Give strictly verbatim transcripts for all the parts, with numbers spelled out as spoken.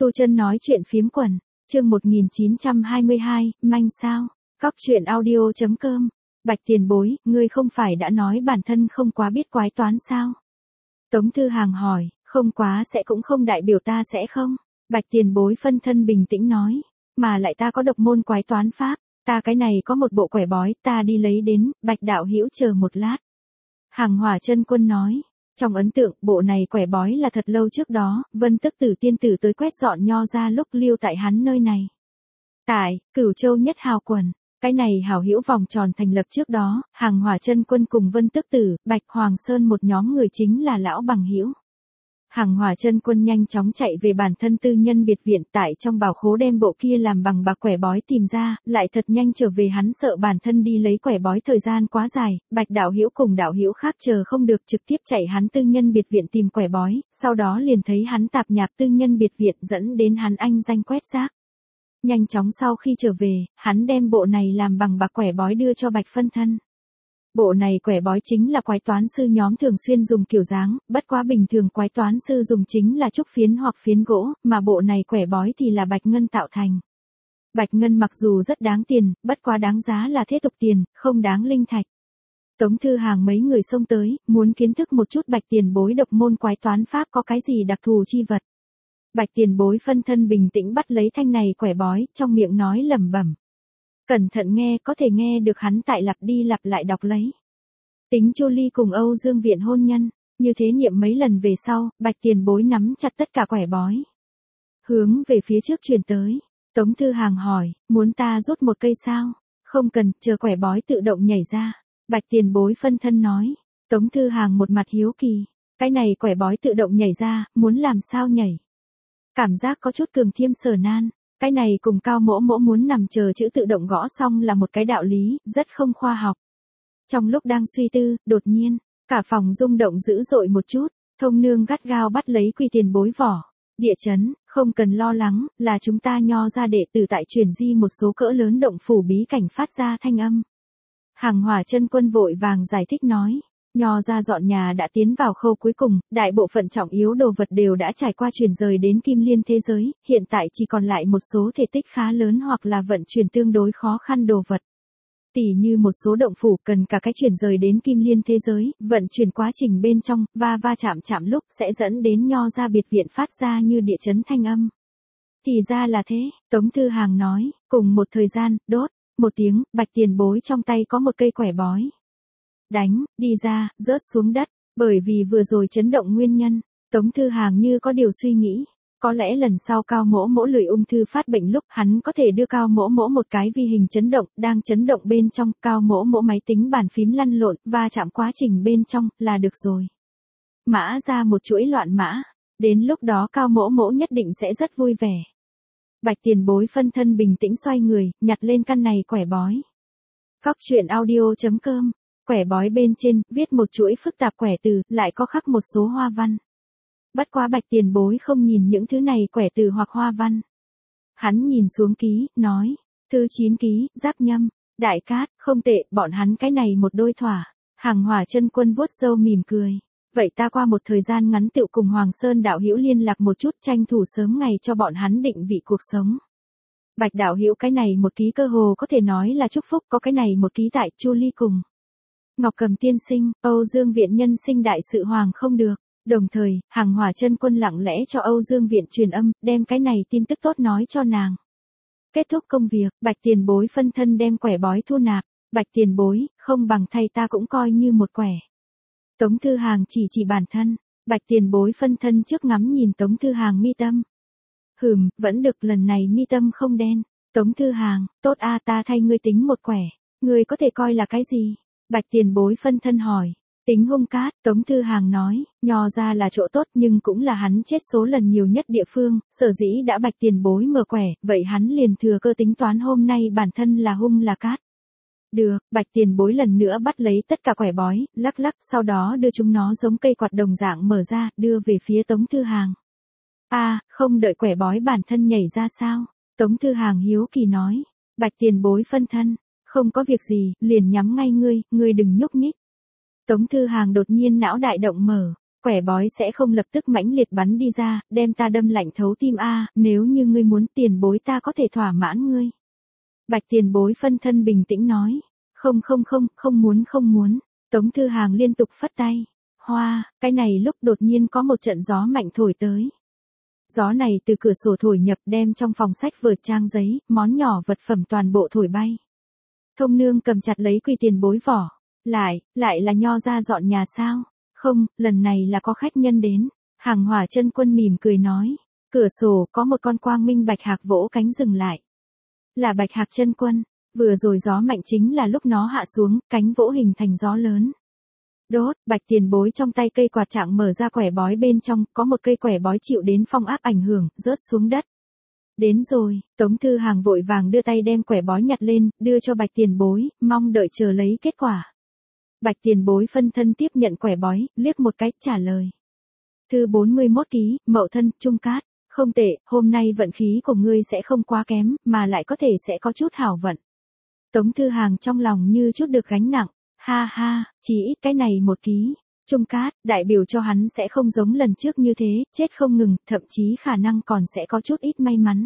Tu Chân nói chuyện phiếm quần, chương một nghìn chín trăm hai mươi hai, manh sao, cóc truyện audio.com, Bạch tiền bối, ngươi không phải đã nói bản thân không quá biết quái toán sao? Tống Thư Hàng hỏi, không quá sẽ cũng không đại biểu ta sẽ không. Bạch tiền bối phân thân bình tĩnh nói, mà lại ta có độc môn quái toán pháp, ta cái này có một bộ quẻ bói, ta đi lấy đến, Bạch đạo hữu chờ một lát. Hàng Hỏa Chân Quân nói, trong ấn tượng, bộ này quẻ bói là thật lâu trước đó, Vân Tức Tử tiên tử tới quét dọn nho ra lúc lưu tại hắn nơi này. Tại, Cửu Châu Nhất Hào Quần, cái này hảo hữu vòng tròn thành lập trước đó, Hàng Hỏa Chân Quân cùng Vân Tức Tử, Bạch Hoàng Sơn một nhóm người chính là lão bằng hữu. Hàng Hỏa Chân Quân nhanh chóng chạy về bản thân tư nhân biệt viện, tại trong bảo khố đem bộ kia làm bằng bạc quẻ bói tìm ra, lại thật nhanh trở về, hắn sợ bản thân đi lấy quẻ bói thời gian quá dài, Bạch đạo hữu cùng đạo hữu khác chờ không được, trực tiếp chạy hắn tư nhân biệt viện tìm quẻ bói, sau đó liền thấy hắn tạp nhạp tư nhân biệt viện, dẫn đến hắn anh danh quét rác. Nhanh chóng sau khi trở về, hắn đem bộ này làm bằng bạc quẻ bói đưa cho Bạch phân thân. Bộ này quẻ bói chính là quái toán sư nhóm thường xuyên dùng kiểu dáng, bất quá bình thường quái toán sư dùng chính là trúc phiến hoặc phiến gỗ, mà bộ này quẻ bói thì là bạch ngân tạo thành. Bạch ngân mặc dù rất đáng tiền, bất quá đáng giá là thế tục tiền, không đáng linh thạch. Tống Thư Hàng mấy người xông tới, muốn kiến thức một chút Bạch tiền bối độc môn quái toán pháp có cái gì đặc thù chi vật. Bạch tiền bối phân thân bình tĩnh bắt lấy thanh này quẻ bói, trong miệng nói lẩm bẩm. Cẩn thận nghe, có thể nghe được hắn tại lặp đi lặp lại đọc lấy. Tính Chu Ly cùng Âu Dương Viện hôn nhân, như thế niệm mấy lần về sau, Bạch tiền bối nắm chặt tất cả quẻ bói. Hướng về phía trước truyền tới, Tống Thư Hàng hỏi, muốn ta rút một cây sao? Không cần, chờ quẻ bói tự động nhảy ra. Bạch tiền bối phân thân nói, Tống Thư Hàng một mặt hiếu kỳ, cái này quẻ bói tự động nhảy ra, muốn làm sao nhảy? Cảm giác có chút cường thiêm sở nan. Cái này cùng Cao Mỗ Mỗ muốn nằm chờ chữ tự động gõ xong là một cái đạo lý, rất không khoa học. Trong lúc đang suy tư, đột nhiên, cả phòng rung động dữ dội một chút, Thông Nương gắt gao bắt lấy Quy tiền bối vỏ. Địa chấn, không cần lo lắng, là chúng ta nho ra đệ tử tại truyền di một số cỡ lớn động phủ bí cảnh phát ra thanh âm. Hàng Hỏa Chân Quân vội vàng giải thích nói. Nho ra dọn nhà đã tiến vào khâu cuối cùng, đại bộ phận trọng yếu đồ vật đều đã trải qua chuyển rời đến Kim Liên thế giới, hiện tại chỉ còn lại một số thể tích khá lớn hoặc là vận chuyển tương đối khó khăn đồ vật. Tỉ như một số động phủ cần cả cái chuyển rời đến Kim Liên thế giới, vận chuyển quá trình bên trong, va va chạm chạm lúc sẽ dẫn đến nho ra biệt viện phát ra như địa chấn thanh âm. Thì ra là thế, Tống Thư Hàng nói, cùng một thời gian, đốt, một tiếng, Bạch tiền bối trong tay có một cây quẻ bói. Đánh, đi ra, rớt xuống đất, bởi vì vừa rồi chấn động nguyên nhân, Tống Thư Hàng như có điều suy nghĩ, có lẽ lần sau Cao Mỗ Mỗ lười ung thư phát bệnh lúc hắn có thể đưa Cao Mỗ Mỗ một cái vi hình chấn động, đang chấn động bên trong, Cao Mỗ Mỗ máy tính bàn phím lăn lộn, va chạm quá trình bên trong, là được rồi. Mã ra một chuỗi loạn mã, đến lúc đó Cao Mỗ Mỗ nhất định sẽ rất vui vẻ. Bạch tiền bối phân thân bình tĩnh xoay người, nhặt lên căn này quẻ bói. Cóc truyện audio.com. Quẻ bói bên trên, viết một chuỗi phức tạp quẻ từ, lại có khắc một số hoa văn. Bất quá Bạch tiền bối không nhìn những thứ này quẻ từ hoặc hoa văn. Hắn nhìn xuống ký, nói, thứ chín ký, Giáp Nhâm, Đại Cát, không tệ, bọn hắn cái này một đôi thỏa. Hàng Hỏa Chân Quân vuốt râu mỉm cười. Vậy ta qua một thời gian ngắn tựu cùng Hoàng Sơn đạo hữu liên lạc một chút, tranh thủ sớm ngày cho bọn hắn định vị cuộc sống. Bạch đạo hữu cái này một ký cơ hồ có thể nói là chúc phúc, có cái này một ký tại Chu Ly cùng Ngọc Cầm tiên sinh, Âu Dương Viện nhân sinh đại sự hoàng không được. Đồng thời, Hàng Hỏa Chân Quân lặng lẽ cho Âu Dương Viện truyền âm, đem cái này tin tức tốt nói cho nàng. Kết thúc công việc, Bạch tiền bối phân thân đem quẻ bói thu nạp. Bạch tiền bối, không bằng thay ta cũng coi như một quẻ. Tống Thư Hàng chỉ chỉ bản thân, Bạch tiền bối phân thân trước ngắm nhìn Tống Thư Hàng mi tâm. Hừm, vẫn được, lần này mi tâm không đen. Tống Thư Hàng, tốt a, ta thay ngươi tính một quẻ. Ngươi có thể coi là cái gì? Bạch tiền bối phân thân hỏi. Tính hung cát, Tống Thư Hàng nói, nho ra là chỗ tốt nhưng cũng là hắn chết số lần nhiều nhất địa phương, sở dĩ đã Bạch tiền bối mở quẻ, vậy hắn liền thừa cơ tính toán hôm nay bản thân là hung là cát. Được, Bạch tiền bối lần nữa bắt lấy tất cả quẻ bói, lắc lắc, sau đó đưa chúng nó giống cây quạt đồng dạng mở ra, đưa về phía Tống Thư Hàng. A, à, không đợi quẻ bói bản thân nhảy ra sao? Tống Thư Hàng hiếu kỳ nói, Bạch tiền bối phân thân, không có việc gì, liền nhắm ngay ngươi, ngươi đừng nhúc nhích. Tống Thư Hàng đột nhiên não đại động mở, Quẻ bói sẽ không lập tức mãnh liệt bắn đi ra, đem ta đâm lạnh thấu tim a, nếu như ngươi muốn tiền bối ta có thể thỏa mãn ngươi. Bạch tiền bối phân thân bình tĩnh nói, không không không, không muốn không muốn, Tống Thư Hàng liên tục phất tay. Hoa, cái này lúc đột nhiên có một trận gió mạnh thổi tới. Gió này từ cửa sổ thổi nhập đem trong phòng sách vở trang giấy, món nhỏ vật phẩm toàn bộ thổi bay. Thông nương cầm chặt lấy Quy tiền bối vỏ. Lại, lại là Nho ra dọn nhà sao? Không, lần này là có khách nhân đến. Hàng Hỏa Chân Quân mỉm cười nói. Cửa sổ có một con quang minh bạch hạc vỗ cánh dừng lại. Là Bạch Hạc Chân Quân. Vừa rồi gió mạnh chính là lúc nó hạ xuống, cánh vỗ hình thành gió lớn. Đốt, Bạch tiền bối trong tay cây quạt trạng mở ra quẻ bói bên trong, có một cây quẻ bói chịu đến phong áp ảnh hưởng, rớt xuống đất. Đến rồi, Tống Thư Hàng vội vàng đưa tay đem quẻ bói nhặt lên, đưa cho Bạch tiền bối, mong đợi chờ lấy kết quả. Bạch tiền bối phân thân tiếp nhận quẻ bói, liếc một cái, trả lời. Thư bốn mươi mốt ký, Mậu Thân, Trung Cát, không tệ, hôm nay vận khí của ngươi sẽ không quá kém, mà lại có thể sẽ có chút hảo vận. Tống Thư Hàng trong lòng như chút được gánh nặng, ha ha, chỉ ít cái này một ký. Trung Cát, đại biểu cho hắn sẽ không giống lần trước như thế, chết không ngừng, thậm chí khả năng còn sẽ có chút ít may mắn.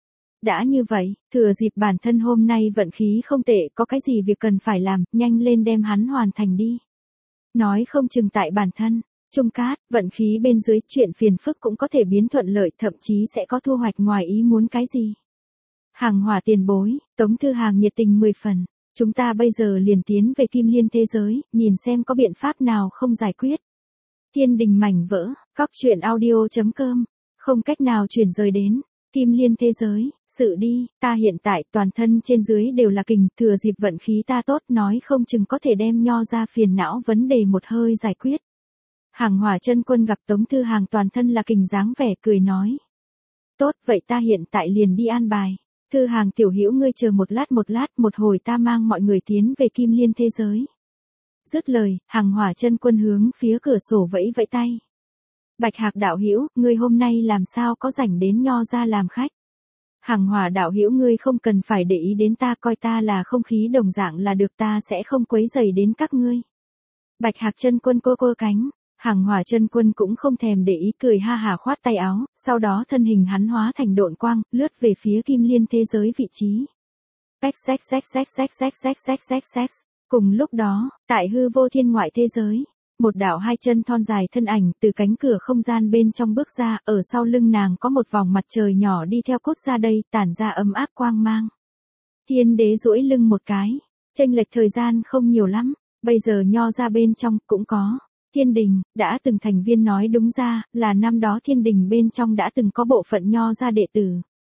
Đã như vậy, thừa dịp bản thân hôm nay vận khí không tệ, có cái gì việc cần phải làm, nhanh lên đem hắn hoàn thành đi. Nói không chừng tại bản thân, Trung Cát, vận khí bên dưới, chuyện phiền phức cũng có thể biến thuận lợi, thậm chí sẽ có thu hoạch ngoài ý muốn cái gì. Hàng Hỏa tiền bối, Tống Thư Hàng nhiệt tình mười phần. Chúng ta bây giờ liền tiến về Kim Liên thế giới, nhìn xem có biện pháp nào không giải quyết. Thiên đình mảnh vỡ, cóc truyện audio chấm com, không cách nào chuyển rời đến. Kim Liên thế giới, sự đi, ta hiện tại toàn thân trên dưới đều là kình, thừa dịp vận khí ta tốt nói không chừng có thể đem Nho ra phiền não vấn đề một hơi giải quyết. Hàng Hỏa Chân Quân gặp Tống Thư Hàng toàn thân là kình dáng vẻ cười nói. Tốt, vậy ta hiện tại liền đi an bài. Thư Hàng tiểu hữu ngươi chờ một lát một lát, một hồi ta mang mọi người tiến về Kim Liên thế giới. Dứt lời, Hàng Hỏa Chân Quân hướng phía cửa sổ vẫy vẫy tay. Bạch Hạc đạo hữu, ngươi hôm nay làm sao có rảnh đến Nho ra làm khách? Hàng Hỏa đạo hữu ngươi không cần phải để ý đến ta, coi ta là không khí đồng dạng là được, ta sẽ không quấy rầy đến các ngươi. Bạch Hạc Chân Quân cô cô cánh. Hàng Hỏa Chân Quân cũng không thèm để ý, cười ha hả khoát tay áo, sau đó thân hình hắn hóa thành độn quang, lướt về phía Kim Liên thế giới vị trí. Xách xách xách xách xách xách xách xách xách xách. Cùng lúc đó, tại hư vô thiên ngoại thế giới, một đạo hai chân thon dài thân ảnh từ cánh cửa không gian bên trong bước ra, ở sau lưng nàng có một vòng mặt trời nhỏ đi theo cốt ra đây, tản ra ấm áp quang mang. Thiên đế duỗi lưng một cái, chênh lệch thời gian không nhiều lắm, bây giờ Nho ra bên trong cũng có. Thiên đình, đã từng thành viên nói đúng ra, là năm đó thiên đình bên trong đã từng có bộ phận Nho ra đệ tử.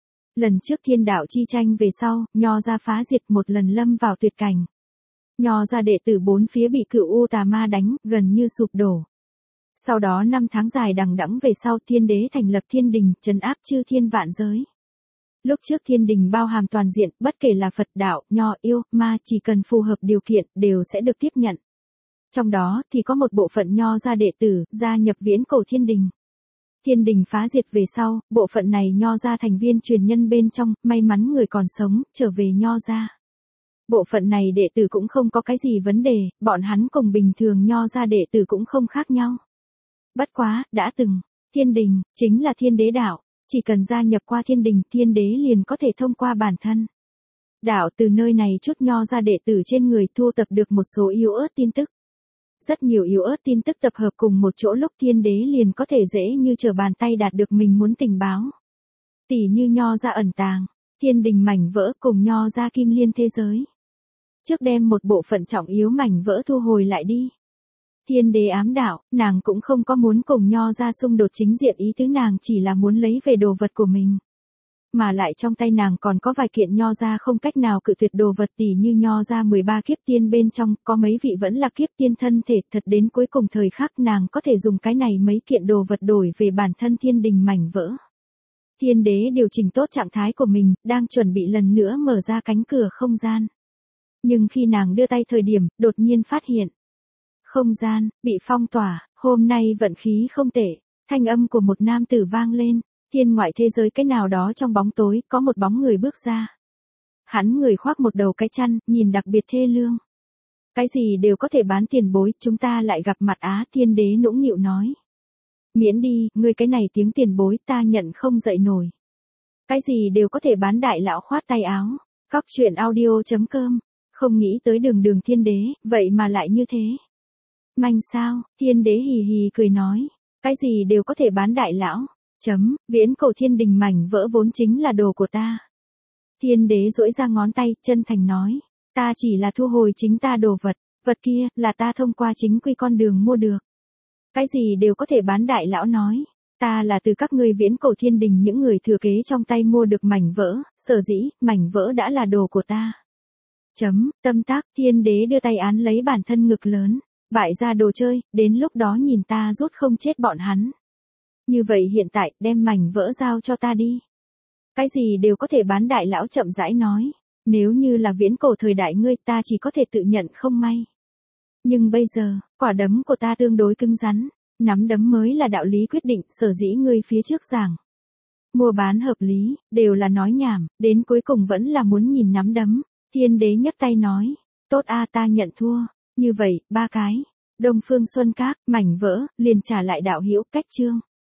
Lần trước thiên đạo chi tranh về sau, Nho ra phá diệt một lần lâm vào tuyệt cảnh. Nho ra đệ tử bốn phía bị cửu u tà ma đánh, gần như sụp đổ. Sau đó năm tháng dài đằng đẵng về sau thiên đế thành lập thiên đình, trấn áp chư thiên vạn giới. Lúc trước thiên đình bao hàm toàn diện, bất kể là Phật đạo, Nho, yêu, ma, chỉ cần phù hợp điều kiện, đều sẽ được tiếp nhận. Trong đó thì có một bộ phận Nho ra đệ tử, gia nhập viễn cổ thiên đình. Thiên đình phá diệt về sau, bộ phận này Nho ra thành viên truyền nhân bên trong, may mắn người còn sống, trở về Nho ra. Bộ phận này đệ tử cũng không có cái gì vấn đề, bọn hắn cùng bình thường Nho ra đệ tử cũng không khác nhau. Bất quá, đã từng, thiên đình, chính là thiên đế đạo, chỉ cần gia nhập qua thiên đình, thiên đế liền có thể thông qua bản thân. Đạo từ nơi này chút Nho ra đệ tử trên người thu tập được một số yếu ớt tin tức. Rất nhiều yếu ớt tin tức tập hợp cùng một chỗ lúc thiên đế liền có thể dễ như trở bàn tay đạt được mình muốn tình báo. Tỉ như Nho ra ẩn tàng, thiên đình mảnh vỡ cùng Nho ra Kim Liên thế giới. Trước đem một bộ phận trọng yếu mảnh vỡ thu hồi lại đi. Thiên đế ám đạo, nàng cũng không có muốn cùng Nho ra xung đột chính diện, ý tứ nàng chỉ là muốn lấy về đồ vật của mình. Mà lại trong tay nàng còn có vài kiện Nho ra không cách nào cự tuyệt đồ vật, tỉ như Nho ra mười ba kiếp tiên bên trong, có mấy vị vẫn là kiếp tiên thân thể, thật đến cuối cùng thời khắc nàng có thể dùng cái này mấy kiện đồ vật đổi về bản thân thiên đình mảnh vỡ. Thiên đế điều chỉnh tốt trạng thái của mình, đang chuẩn bị lần nữa mở ra cánh cửa không gian. Nhưng khi nàng đưa tay thời điểm, đột nhiên phát hiện. Không gian, bị phong tỏa, hôm nay vận khí không tệ, thanh âm của một nam tử vang lên. Thiên ngoại thế giới cái nào đó trong bóng tối, có một bóng người bước ra. Hắn người khoác một đầu cái chăn, nhìn đặc biệt thê lương. Cái gì đều có thể bán tiền bối, chúng ta lại gặp mặt á, thiên đế nũng nịu nói. Miễn đi, ngươi cái này tiếng tiền bối ta nhận không dậy nổi. Cái gì đều có thể bán đại lão khoát tay áo. Cóc truyện audio.com. Không nghĩ tới đường đường thiên đế, vậy mà lại như thế. Manh sao, thiên đế hì hì cười nói. Cái gì đều có thể bán đại lão. Chấm, viễn cổ thiên đình mảnh vỡ vốn chính là đồ của ta. Thiên đế duỗi ra ngón tay, chân thành nói. Ta chỉ là thu hồi chính ta đồ vật, vật kia, là ta thông qua chính quy con đường mua được. Cái gì đều có thể bán đại lão nói. Ta là từ các ngươi viễn cổ thiên đình những người thừa kế trong tay mua được mảnh vỡ, sở dĩ, mảnh vỡ đã là đồ của ta. Chấm, tâm tác, thiên đế đưa tay án lấy bản thân ngực lớn. Bại ra đồ chơi, đến lúc đó nhìn ta rút không chết bọn hắn. Như vậy hiện tại, đem mảnh vỡ giao cho ta đi. Cái gì đều có thể bán đại lão chậm rãi nói. Nếu như là viễn cổ thời đại ngươi ta chỉ có thể tự nhận không may. Nhưng bây giờ, quả đấm của ta tương đối cứng rắn. Nắm đấm mới là đạo lý quyết định, sở dĩ ngươi phía trước giảng. Mua bán hợp lý, đều là nói nhảm, đến cuối cùng vẫn là muốn nhìn nắm đấm. Thiên đế nhấc tay nói. Tốt a ta nhận thua. Như vậy, ba cái. Đông Phương Xuân Các, mảnh vỡ, liền trả lại đạo hữu cách chương.